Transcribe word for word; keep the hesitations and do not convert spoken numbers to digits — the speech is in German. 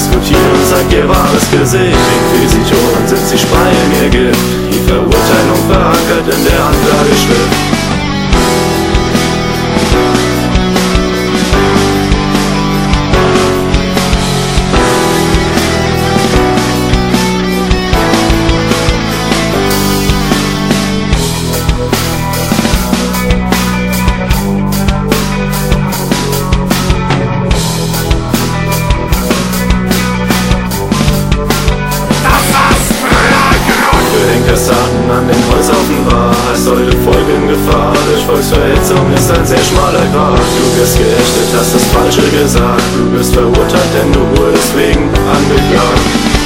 diskutieren, zeigt ihr wahres Gesicht. Inquisitoren sind sie, speien ihr Gift, die Verurteilung verankert in der Anklageschrift. Kassaten an den Holzhaufen war, es heute folgen Gefahr. Durch Volksverhetzung ist ein sehr schmaler Grat. Du wirst geächtet, hast das Falsche gesagt. Du wirst verurteilt, denn du wurdest wegen angeklagt.